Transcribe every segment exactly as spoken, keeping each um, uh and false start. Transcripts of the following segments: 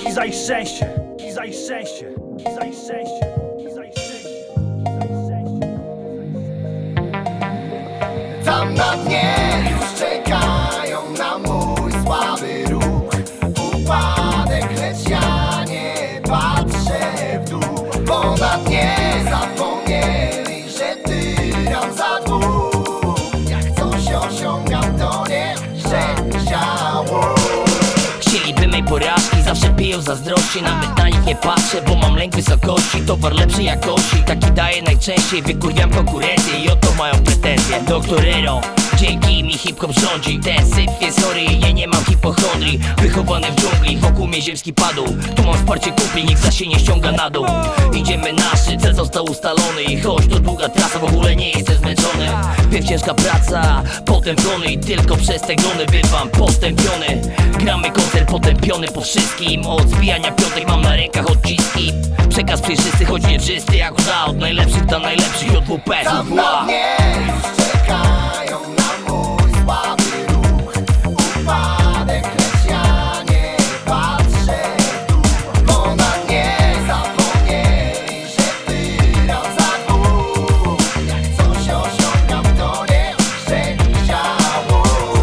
Kizaj szczęście, kizaj szczęście, kizaj szczęście, kizaj szczęście, kizaj szczęście. Tam na dnie już czekają na mój słaby ruch. Upadek, lecz ja nie patrzę w dół, bo na dnie zapomnieli, że tyram za dwóch. Jak coś osiągam, to nie szczęściało. Chcieliby mej porażki, zawsze piją zazdrości. Nawet na nich nie patrzę, bo mam lęk wysokości. Towar lepszej jakości, taki daję najczęściej. Wykurwiam konkurencję i o to mają pretensje. Doktor Ero, dzięki mi hip-hop rządzi. Ten syf jest chory i ja nie mam hipochondrii. Wychowany w dżungli, wokół mnie ziemski padł. Tu mam wsparcie kumpli, nikt za się nie ściąga na dół. Idziemy naszy, cel został ustalony. I choć to długa trasa, w ogóle nie jestem zmęczony. Pierw ciężka praca, potem gony i tylko przez te gony bywam potępiony. Gramy koncert potępiony po wszystkim. Od zbijania piątek mam na rękach odciski. Przekaz przejrzysty, choć nieczysty jak łza. Od najlepszych dla najlepszych, J W P, Tam na mnie już czekają na mój słaby ruch. Upadek, lecz ja nie patrzę w dół, bo na dnie zapomnieli, że tyram za dwóch. Jak coś osiągam, to nie szczęściało.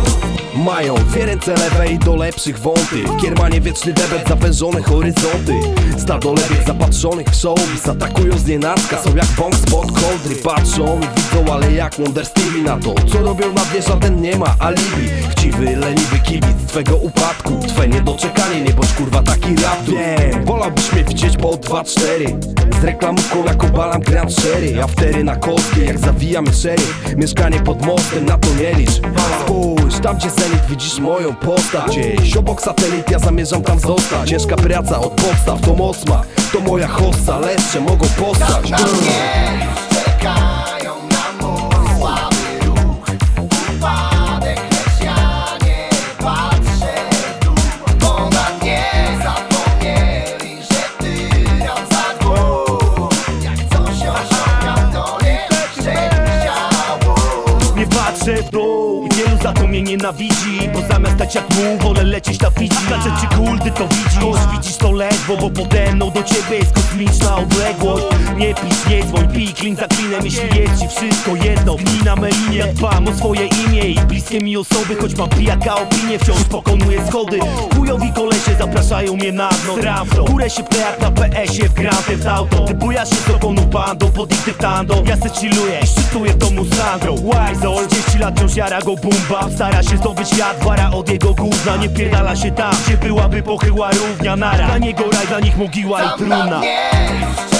Mają dwie ręce lewe i do lepszych wąty. W Kiermanie wieczny debet, zawężone horyzonty. Stado lebiek zapatrzonych w showbiz. Atakują z nienacka, są jak bąk spod kołdry. Patrzą i widzą, ale jak Wonder Stevie na to, co robią na dnie, żaden nie ma alibi. Chciwy, leniwy kibic twego upadku. Twe niedoczekanie, nie bądź kurwa taki rap. Wiem, wolałbyś mnie widzieć po dwa cztery z reklamówką jako balam Grand Sherry. Aftery na kostkę, jak zawijamy szeryf. Mieszkanie pod mostem, na to nie licz. Spójrz, tam gdzie zenit, widzisz moją postać. Gdzieś obok satelit, ja zamierzam tam zostać. Ciężka praca od podstaw, to moc ma, to moja hossa. Leszcze mogą postać. Na mnie już czekają na mój słaby ruch. Upadek, lecz ja nie patrzę w dół, bo na dnie zapomnieli, że tyram za dwóch. Jak coś osiągam, to nie szczęściało. Nie patrzę w dół i wielu za to mnie nienawidzi, bo zamiast stać jak muł, wolę lecieć na Fidżi. Znaczy czy cool, ty to widzisz, widzisz to ledwo, bo pode mną do ciebie jest kosmiczna odległość. Nie pisz, nie dzwoń, pij klin za klinem, jeśli jest ci wszystko jedno. Glina melinie, dbam o swoje imię i bliskie mi osoby, choć mam pijaka opinię, wciąż pokonuję schody. Chujowi kolesie zapraszają mnie na dno. Tram, górę się jak na P S ie w Grand Theft Auto. Ty bujasz się z dokonu bandą, pod ich dyktando. Ja se chilluję i szczytuję w domu z Sandrą. Wise trzydzieści lat wciąż jara go bumba. Stara się zdobyć świat, wara od jego gówna. Nie pierdala się tam, gdzie byłaby pochyła równia nara. Dla niego raj, dla nich mogiła i Tam na trumna. mnie już